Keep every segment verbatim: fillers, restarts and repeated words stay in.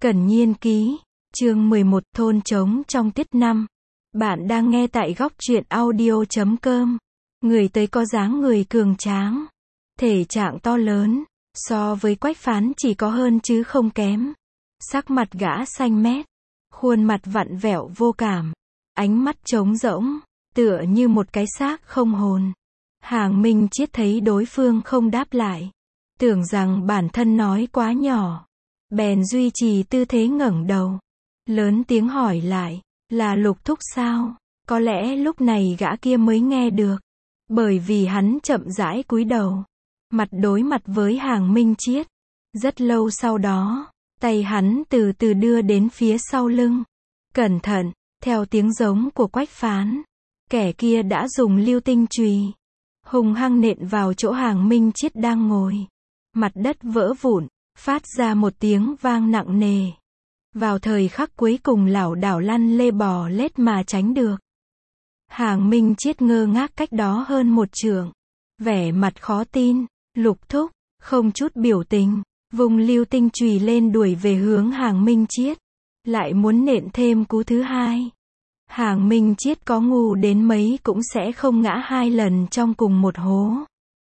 Cẩn Nhiên ký, chương mười một thôn trống trong tiết năm. Bạn đang nghe tại góc truyện audio chấm com. Người tới có dáng người cường tráng, thể trạng to lớn, so với Quách Phán chỉ có hơn chứ không kém. Sắc mặt gã xanh mét, khuôn mặt vặn vẹo vô cảm, ánh mắt trống rỗng, tựa như một cái xác không hồn. Hàng Minh Chiết thấy đối phương không đáp lại, tưởng rằng bản thân nói quá nhỏ, bèn duy trì tư thế ngẩng đầu, lớn tiếng hỏi lại, là Lục thúc sao? Có lẽ lúc này gã kia mới nghe được, bởi vì hắn chậm rãi cúi đầu, mặt đối mặt với Hàng Minh Chiết. Rất lâu sau đó, tay hắn từ từ đưa đến phía sau lưng. Cẩn thận, theo tiếng giống của Quách Phán, kẻ kia đã dùng lưu tinh chùy hung hăng nện vào chỗ Hàng Minh Chiết đang ngồi. Mặt đất vỡ vụn, phát ra một tiếng vang nặng nề. Vào thời khắc cuối cùng lảo đảo lăn lê bò lết mà tránh được. Hàng Minh Chiết ngơ ngác cách đó hơn một trượng, vẻ mặt khó tin. Lục thúc, không chút biểu tình, vùng lưu tinh chùy lên đuổi về hướng Hàng Minh Chiết, lại muốn nện thêm cú thứ hai. Hàng Minh Chiết có ngu đến mấy cũng sẽ không ngã hai lần trong cùng một hố.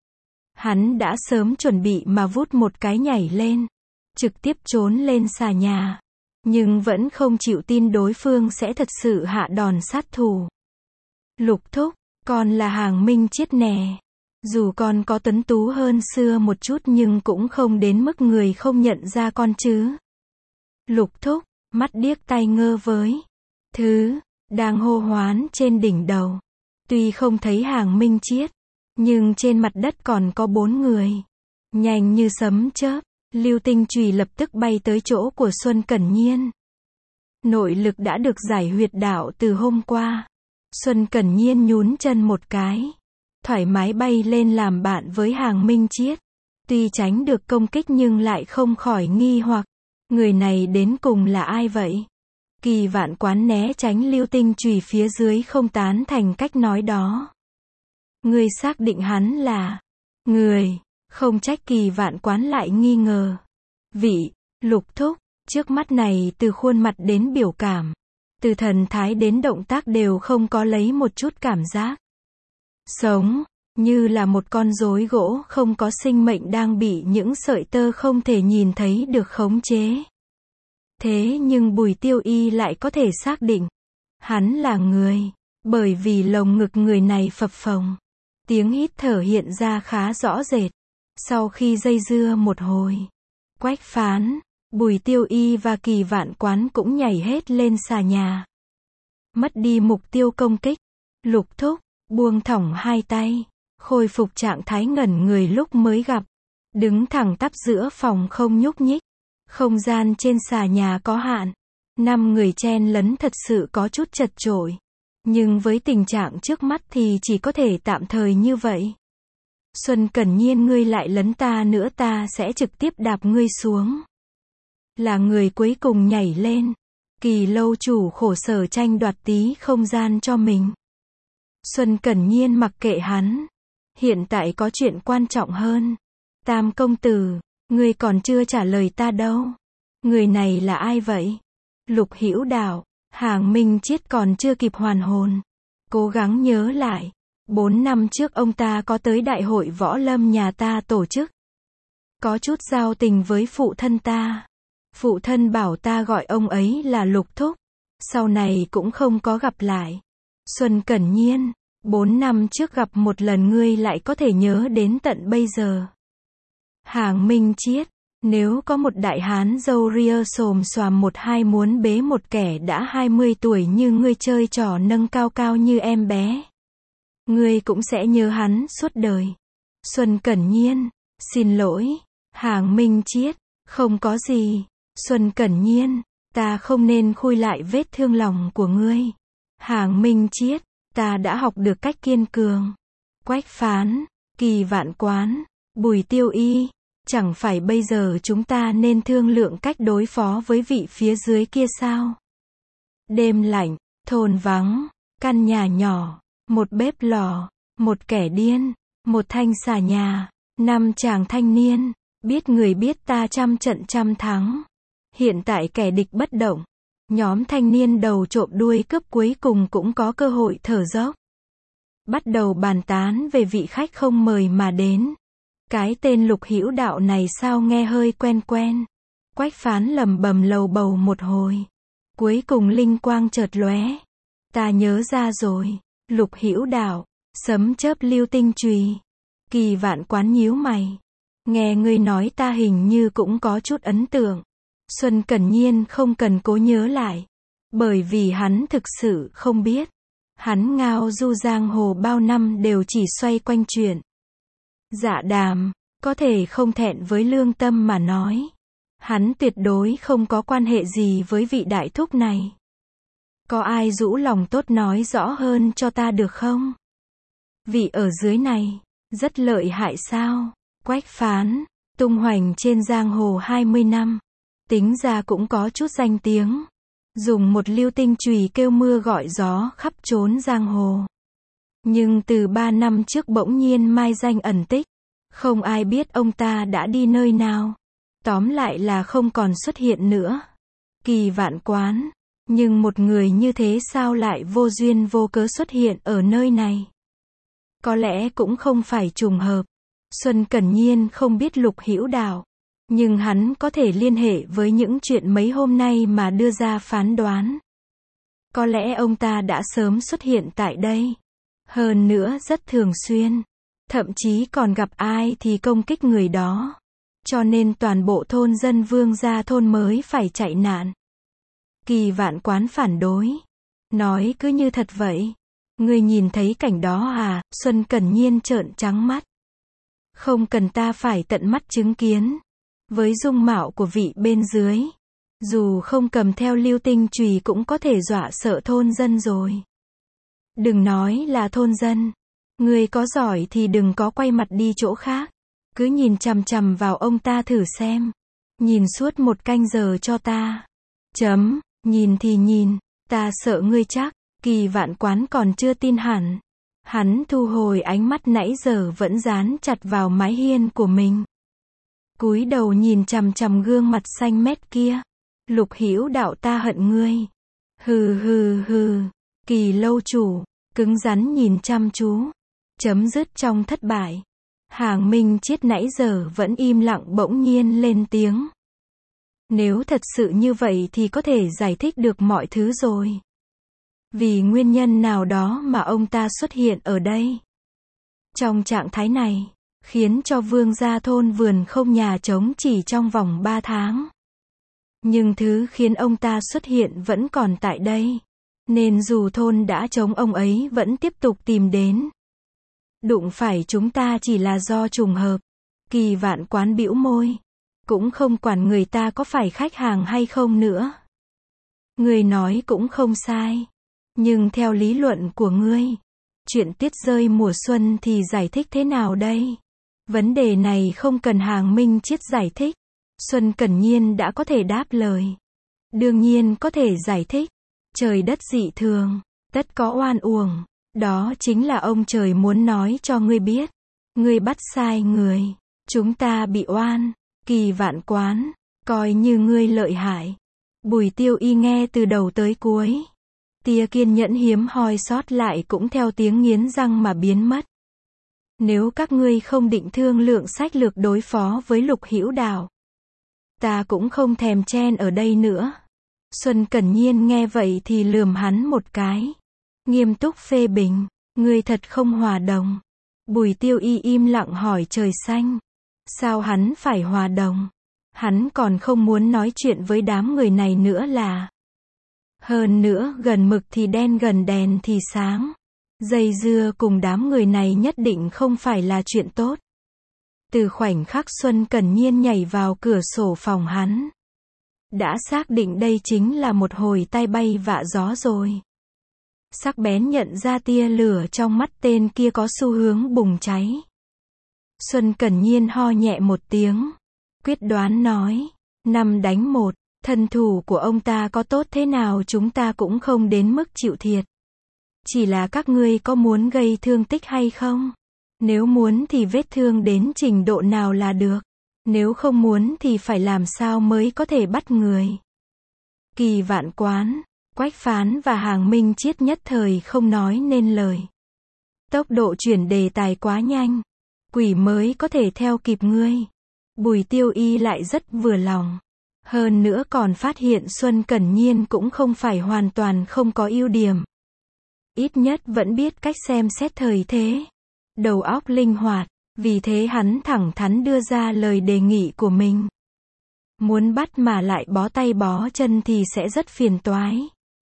Hắn đã sớm chuẩn bị mà vút một cái nhảy lên, trực tiếp trốn lên xà nhà, nhưng vẫn không chịu tin đối phương sẽ thật sự hạ đòn sát thủ. Lục thúc, con là Hàng Minh Chiết nè. Dù con có tuấn tú hơn xưa một chút nhưng cũng không đến mức người không nhận ra con chứ. Lục thúc, mắt điếc tai ngơ với thứ đang hô hoán trên đỉnh đầu. Tuy không thấy Hàng Minh Chiết, nhưng trên mặt đất còn có bốn người. Nhanh như sấm chớp, lưu tinh chùy lập tức bay tới chỗ của Xuân Cẩn Nhiên. Nội lực đã được giải huyệt đạo từ hôm qua. Xuân Cẩn Nhiên nhún chân một cái, thoải mái bay lên làm bạn với Hàng Minh Chiết. Tuy tránh được công kích nhưng lại không khỏi nghi hoặc, người này đến cùng là ai vậy? Kỳ Vạn Quán né tránh lưu tinh chùy phía dưới không tán thành cách nói đó. Ngươi xác định hắn là người? Không trách Kỳ Vạn Quán lại nghi ngờ. Vị Lục thúc, trước mắt này từ khuôn mặt đến biểu cảm, từ thần thái đến động tác đều không có lấy một chút cảm giác sống, như là một con rối gỗ không có sinh mệnh đang bị những sợi tơ không thể nhìn thấy được khống chế. Thế nhưng Bùi Tiêu Y lại có thể xác định hắn là người, bởi vì lồng ngực người này phập phồng, tiếng hít thở hiện ra khá rõ rệt. Sau khi dây dưa một hồi, Quách Phán, Bùi Tiêu Y và Kỳ Vạn Quán cũng nhảy hết lên xà nhà. Mất đi mục tiêu công kích, Lục thúc buông thõng hai tay, khôi phục trạng thái ngẩn người lúc mới gặp, đứng thẳng tắp giữa phòng không nhúc nhích. Không gian trên xà nhà có hạn, năm người chen lấn thật sự có chút chật chội, nhưng với tình trạng trước mắt thì chỉ có thể tạm thời như vậy. Xuân Cẩn Nhiên, ngươi lại lấn ta nữa ta sẽ trực tiếp đạp ngươi xuống. Là người cuối cùng nhảy lên, Kỳ lâu chủ khổ sở tranh đoạt tí không gian cho mình. Xuân Cẩn Nhiên mặc kệ hắn, hiện tại có chuyện quan trọng hơn. Tam công tử, ngươi còn chưa trả lời ta đâu. Người này là ai vậy? Lục Hữu Đạo. Hàng Minh Chiết còn chưa kịp hoàn hồn, cố gắng nhớ lại. Bốn năm trước ông ta có tới đại hội võ lâm nhà ta tổ chức, có chút giao tình với phụ thân ta. Phụ thân bảo ta gọi ông ấy là Lục thúc. Sau này cũng không có gặp lại. Xuân Cẩn Nhiên, bốn năm trước gặp một lần ngươi lại có thể nhớ đến tận bây giờ. Hàng Minh Chiết, nếu có một đại hán râu ria xồm xoàm một hai muốn bế một kẻ đã hai mươi tuổi như ngươi chơi trò nâng cao cao như em bé, ngươi cũng sẽ nhớ hắn suốt đời. Xuân Cẩn Nhiên, xin lỗi. Hàng Minh Chiết, không có gì. Xuân Cẩn Nhiên, ta không nên khui lại vết thương lòng của ngươi. Hàng Minh Chiết, ta đã học được cách kiên cường. Quách Phán, Kỳ Vạn Quán, Bùi Tiêu Y, chẳng phải bây giờ chúng ta nên thương lượng cách đối phó với vị phía dưới kia sao? Đêm lạnh, thôn vắng, căn nhà nhỏ, một bếp lò, một kẻ điên, một thanh xà nhà, năm chàng thanh niên, biết người biết ta trăm trận trăm thắng. Hiện tại kẻ địch bất động. Nhóm thanh niên đầu trộm đuôi cướp cuối cùng cũng có cơ hội thở dốc. Bắt đầu bàn tán về vị khách không mời mà đến. Cái tên Lục Hữu Đạo này sao nghe hơi quen quen. Quách Phán lầm bầm lầu bầu một hồi. Cuối cùng linh quang chợt lóe. Ta nhớ ra rồi. Lục Hữu Đạo. Sấm chớp lưu tinh chùy. Kỳ Vạn Quán nhíu mày. Nghe ngươi nói ta hình như cũng có chút ấn tượng. Xuân Cẩn Nhiên không cần cố nhớ lại. Bởi vì hắn thực sự không biết. Hắn ngao du giang hồ bao năm đều chỉ xoay quanh chuyện. Dạ Đàm, có thể không thẹn với lương tâm mà nói. Hắn tuyệt đối không có quan hệ gì với vị đại thúc này. Có ai rũ lòng tốt nói rõ hơn cho ta được không? Vị ở dưới này, rất lợi hại sao? Quách Phán, tung hoành trên giang hồ hai mươi năm. Tính ra cũng có chút danh tiếng. Dùng một lưu tinh chùy kêu mưa gọi gió khắp trốn giang hồ. Nhưng từ ba năm trước bỗng nhiên mai danh ẩn tích. Không ai biết ông ta đã đi nơi nào. Tóm lại là không còn xuất hiện nữa. Kỳ Vạn Quán. Nhưng một người như thế sao lại vô duyên vô cớ xuất hiện ở nơi này? Có lẽ cũng không phải trùng hợp. Xuân Cẩn Nhiên không biết Lục Hữu Đạo. Nhưng hắn có thể liên hệ với những chuyện mấy hôm nay mà đưa ra phán đoán. Có lẽ ông ta đã sớm xuất hiện tại đây. Hơn nữa rất thường xuyên. Thậm chí còn gặp ai thì công kích người đó. Cho nên toàn bộ thôn dân Vương gia thôn mới phải chạy nạn. Kỳ Vạn Quán phản đối. Nói cứ như thật vậy. Ngươi nhìn thấy cảnh đó à? Xuân Cẩn Nhiên trợn trắng mắt. Không cần ta phải tận mắt chứng kiến. Với dung mạo của vị bên dưới. Dù không cầm theo lưu tinh chùy cũng có thể dọa sợ thôn dân rồi. Đừng nói là thôn dân. Ngươi có giỏi thì đừng có quay mặt đi chỗ khác. Cứ nhìn chằm chằm vào ông ta thử xem. Nhìn suốt một canh giờ cho ta. Chấm, nhìn thì nhìn, ta sợ ngươi chắc. Kỳ Vạn Quán còn chưa tin hẳn. Hắn thu hồi ánh mắt nãy giờ vẫn dán chặt vào mái hiên của mình. Cúi đầu nhìn chằm chằm gương mặt xanh mét kia. Lục Hữu Đạo, ta hận ngươi. Hừ hừ hừ. Kỳ lâu chủ, cứng rắn nhìn chăm chú. Chấm dứt trong thất bại. Hàng Minh Chiết nãy giờ vẫn im lặng bỗng nhiên lên tiếng. Nếu thật sự như vậy thì có thể giải thích được mọi thứ rồi. Vì nguyên nhân nào đó mà ông ta xuất hiện ở đây. Trong trạng thái này, khiến cho Vương gia thôn vườn không nhà trống chỉ trong vòng ba tháng. Nhưng thứ khiến ông ta xuất hiện vẫn còn tại đây. Nên dù thôn đã trống ông ấy vẫn tiếp tục tìm đến. Đụng phải chúng ta chỉ là do trùng hợp. Kỳ Vạn Quán bĩu môi. Cũng không quản người ta có phải khách hàng hay không nữa. Người nói cũng không sai. Nhưng theo lý luận của ngươi, chuyện tuyết rơi mùa xuân thì giải thích thế nào đây? Vấn đề này không cần Hàng Minh Chiết giải thích. Xuân Cẩn Nhiên đã có thể đáp lời. Đương nhiên có thể giải thích. Trời đất dị thường, tất có oan uổng. Đó chính là ông trời muốn nói cho ngươi biết. Ngươi bắt sai người. Chúng ta bị oan. Kỳ Vạn Quán, coi như ngươi lợi hại. Bùi Tiêu Y nghe từ đầu tới cuối. Tia kiên nhẫn hiếm hoi sót lại cũng theo tiếng nghiến răng mà biến mất. Nếu các ngươi không định thương lượng sách lược đối phó với Lục Hữu Đạo, ta cũng không thèm chen ở đây nữa. Xuân Cẩn Nhiên nghe vậy thì lườm hắn một cái. Nghiêm túc phê bình, ngươi thật không hòa đồng. Bùi Tiêu Y im lặng hỏi trời xanh. Sao hắn phải hòa đồng? Hắn còn không muốn nói chuyện với đám người này nữa là. Hơn nữa, gần mực thì đen gần đèn thì sáng. Dây dưa cùng đám người này nhất định không phải là chuyện tốt. Từ khoảnh khắc Xuân Cẩn Nhiên nhảy vào cửa sổ phòng hắn, đã xác định đây chính là một hồi tai bay vạ gió rồi. Sắc bén nhận ra tia lửa trong mắt tên kia có xu hướng bùng cháy. Xuân Cẩn Nhiên ho nhẹ một tiếng, quyết đoán nói, năm đánh một, thân thủ của ông ta có tốt thế nào chúng ta cũng không đến mức chịu thiệt. Chỉ là các ngươi có muốn gây thương tích hay không? Nếu muốn thì vết thương đến trình độ nào là được. Nếu không muốn thì phải làm sao mới có thể bắt người. Kỳ Vạn Quán, Quách Phán và Hàng Minh Chiết nhất thời không nói nên lời. Tốc độ chuyển đề tài quá nhanh. Quỷ mới có thể theo kịp ngươi. Bùi Tiêu Y lại rất vừa lòng. Hơn nữa còn phát hiện Xuân Cẩn Nhiên cũng không phải hoàn toàn không có ưu điểm. Ít nhất vẫn biết cách xem xét thời thế. Đầu óc linh hoạt, vì thế hắn thẳng thắn đưa ra lời đề nghị của mình. Muốn bắt mà lại bó tay bó chân thì sẽ rất phiền toái.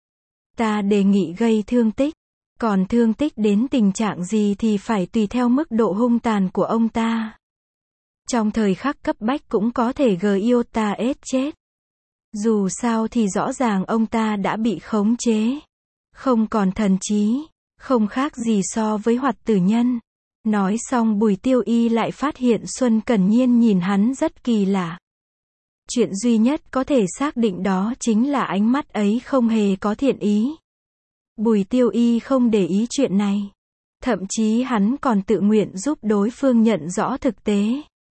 Ta đề nghị gây thương tích, còn thương tích đến tình trạng gì thì phải tùy theo mức độ hung tàn của ông ta. Trong thời khắc cấp bách cũng có thể Giota ết chết. Dù sao thì rõ ràng ông ta đã bị khống chế. Không còn thần trí, không khác gì so với Hoạt Tử Nhân. Nói xong Bùi Tiêu Y lại phát hiện Xuân Cẩn Nhiên nhìn hắn rất kỳ lạ. Chuyện duy nhất có thể xác định đó chính là ánh mắt ấy không hề có thiện ý. Bùi Tiêu Y không để ý chuyện này. Thậm chí hắn còn tự nguyện giúp đối phương nhận rõ thực tế.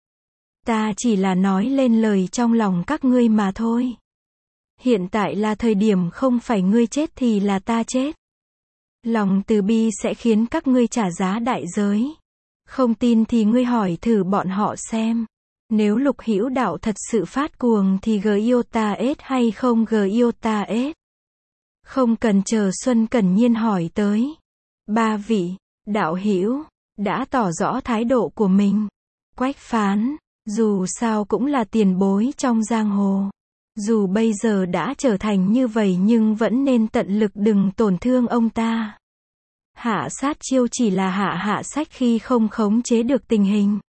Ta chỉ là nói lên lời trong lòng các ngươi mà thôi. Hiện tại là thời điểm không phải ngươi chết thì là ta chết. Lòng từ bi sẽ khiến các ngươi trả giá đại giới. Không tin thì ngươi hỏi thử bọn họ xem. Nếu Lục Hữu Đạo thật sự phát cuồng thì Giota ết hay không Giota ết? Không cần chờ Xuân Cẩn Nhiên hỏi tới. Ba vị, đạo hữu, đã tỏ rõ thái độ của mình. Quách Phán, dù sao cũng là tiền bối trong giang hồ. Dù bây giờ đã trở thành như vậy nhưng vẫn nên tận lực đừng tổn thương ông ta. Hạ sát chiêu chỉ là hạ hạ sách khi không khống chế được tình hình.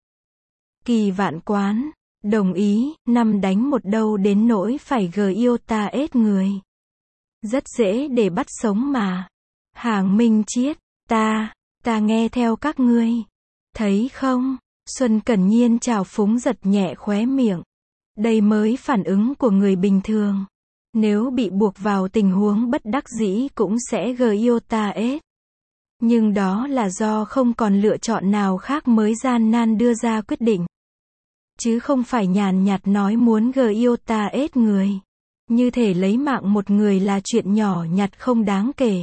Kỳ Vạn Quán, đồng ý, năm đánh một đâu đến nỗi phải Giota ết người. Rất dễ để bắt sống mà. Hàng Minh Chiết, ta, ta nghe theo các ngươi. Thấy không? Xuân Cẩn Nhiên trào phúng giật nhẹ khóe miệng. Đây mới phản ứng của người bình thường. Nếu bị buộc vào tình huống bất đắc dĩ cũng sẽ Giota ết. Nhưng đó là do không còn lựa chọn nào khác mới gian nan đưa ra quyết định. Chứ không phải nhàn nhạt nói muốn Giota ết người. Như thể lấy mạng một người là chuyện nhỏ nhặt không đáng kể.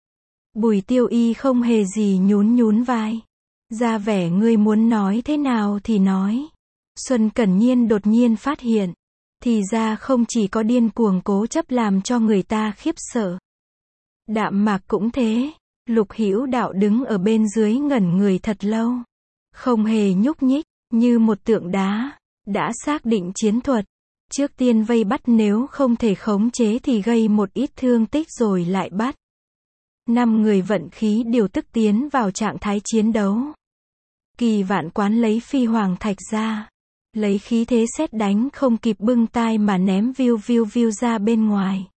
Bùi Tiêu Y không hề gì nhún nhún vai. Ra vẻ ngươi muốn nói thế nào thì nói. Xuân Cẩn Nhiên đột nhiên phát hiện. Thì ra không chỉ có điên cuồng cố chấp làm cho người ta khiếp sợ. Đạm Mạc cũng thế. Lục Hữu Đạo đứng ở bên dưới ngẩn người thật lâu. Không hề nhúc nhích, như một tượng đá. Đã xác định chiến thuật. Trước tiên vây bắt, nếu không thể khống chế thì gây một ít thương tích rồi lại bắt. Năm người vận khí điều tức tiến vào trạng thái chiến đấu. Kỳ Vạn Quán lấy phi hoàng thạch ra. Lấy khí thế sét đánh không kịp bưng tai mà ném viu viu viu ra bên ngoài.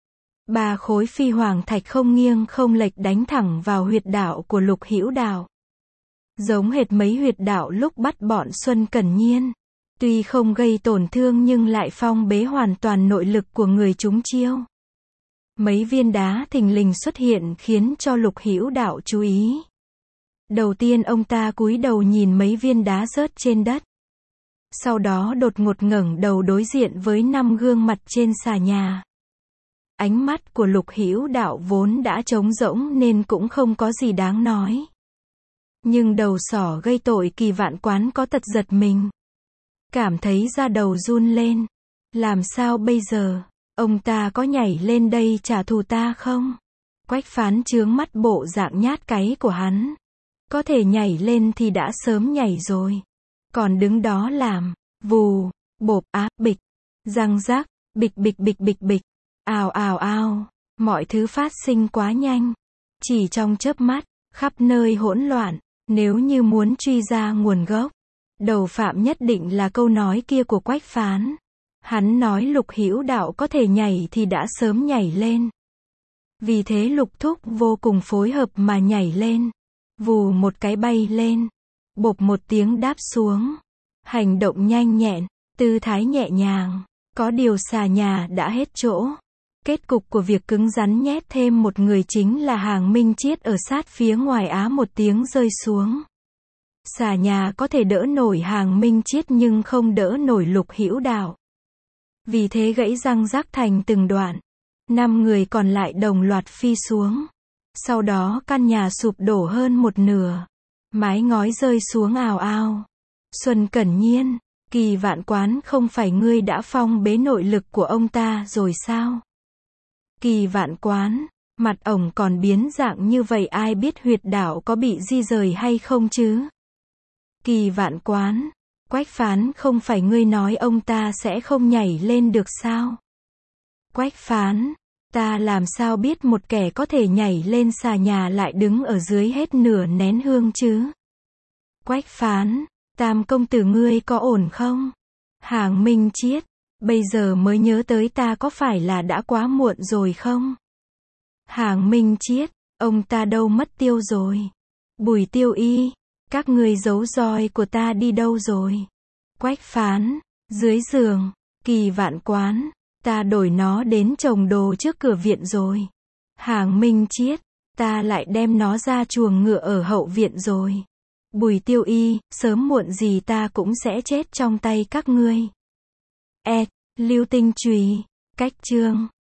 Ba khối phi hoàng thạch không nghiêng không lệch đánh thẳng vào huyệt đạo của Lục Hữu Đạo. Giống hệt mấy huyệt đạo lúc bắt bọn Xuân Cẩn Nhiên. Tuy không gây tổn thương nhưng lại phong bế hoàn toàn nội lực của người chúng chiêu. Mấy viên đá thình lình xuất hiện khiến cho Lục Hữu Đạo chú ý. Đầu tiên ông ta cúi đầu nhìn mấy viên đá rớt trên đất. Sau đó đột ngột ngẩng đầu đối diện với năm gương mặt trên xà nhà. Ánh mắt của Lục Hữu Đạo vốn đã trống rỗng nên cũng không có gì đáng nói. Nhưng đầu sỏ gây tội Kỳ Vạn Quán có tật giật mình. Cảm thấy da đầu run lên. Làm sao bây giờ? Ông ta có nhảy lên đây trả thù ta không? Quách Phán trướng mắt bộ dạng nhát cáy của hắn. Có thể nhảy lên thì đã sớm nhảy rồi. Còn đứng đó làm, vù, bộp á, bịch, răng rác, bịch bịch bịch bịch bịch, ào ào ào, mọi thứ phát sinh quá nhanh. Chỉ trong chớp mắt, khắp nơi hỗn loạn, nếu như muốn truy ra nguồn gốc. Đầu phạm nhất định là câu nói kia của Quách Phán. Hắn nói Lục Hữu Đạo có thể nhảy thì đã sớm nhảy lên. Vì thế Lục Thúc vô cùng phối hợp mà nhảy lên. Vù một cái bay lên. Bộp một tiếng đáp xuống. Hành động nhanh nhẹn, tư thái nhẹ nhàng. Có điều xà nhà đã hết chỗ. Kết cục của việc cứng rắn nhét thêm một người chính là Hàng Minh Chiết ở sát phía ngoài á một tiếng rơi xuống. Xà nhà có thể đỡ nổi Hàng Minh Chiết nhưng không đỡ nổi Lục Hữu Đạo. Vì thế gãy răng rắc thành từng đoạn. Năm người còn lại đồng loạt phi xuống. Sau đó căn nhà sụp đổ hơn một nửa. Mái ngói rơi xuống ào ào. Xuân Cẩn Nhiên, Kỳ Vạn Quán, không phải ngươi đã phong bế nội lực của ông ta rồi sao? Kỳ Vạn Quán, mặt ổng còn biến dạng như vậy, ai biết huyệt đạo có bị di rời hay không chứ? Kỳ Vạn Quán, Quách Phán, không phải ngươi nói ông ta sẽ không nhảy lên được sao? Quách Phán, ta làm sao biết một kẻ có thể nhảy lên xà nhà lại đứng ở dưới hết nửa nén hương chứ? Quách Phán, Tam công tử ngươi có ổn không? Hàng Minh Chiết, bây giờ mới nhớ tới, ta có phải là đã quá muộn rồi không? Hàng Minh Chiết, ông ta đâu mất tiêu rồi? Bùi Tiêu Y, các ngươi giấu roi của ta đi đâu rồi? Quách Phán, dưới giường. Kỳ Vạn Quán, ta đổi nó đến trồng đồ trước cửa viện rồi. Hàng Minh Chiết, ta lại đem nó ra chuồng ngựa ở hậu viện rồi. Bùi Tiêu Y, sớm muộn gì ta cũng sẽ chết trong tay các ngươi. Ed, Lưu Tinh Chùy, cách chương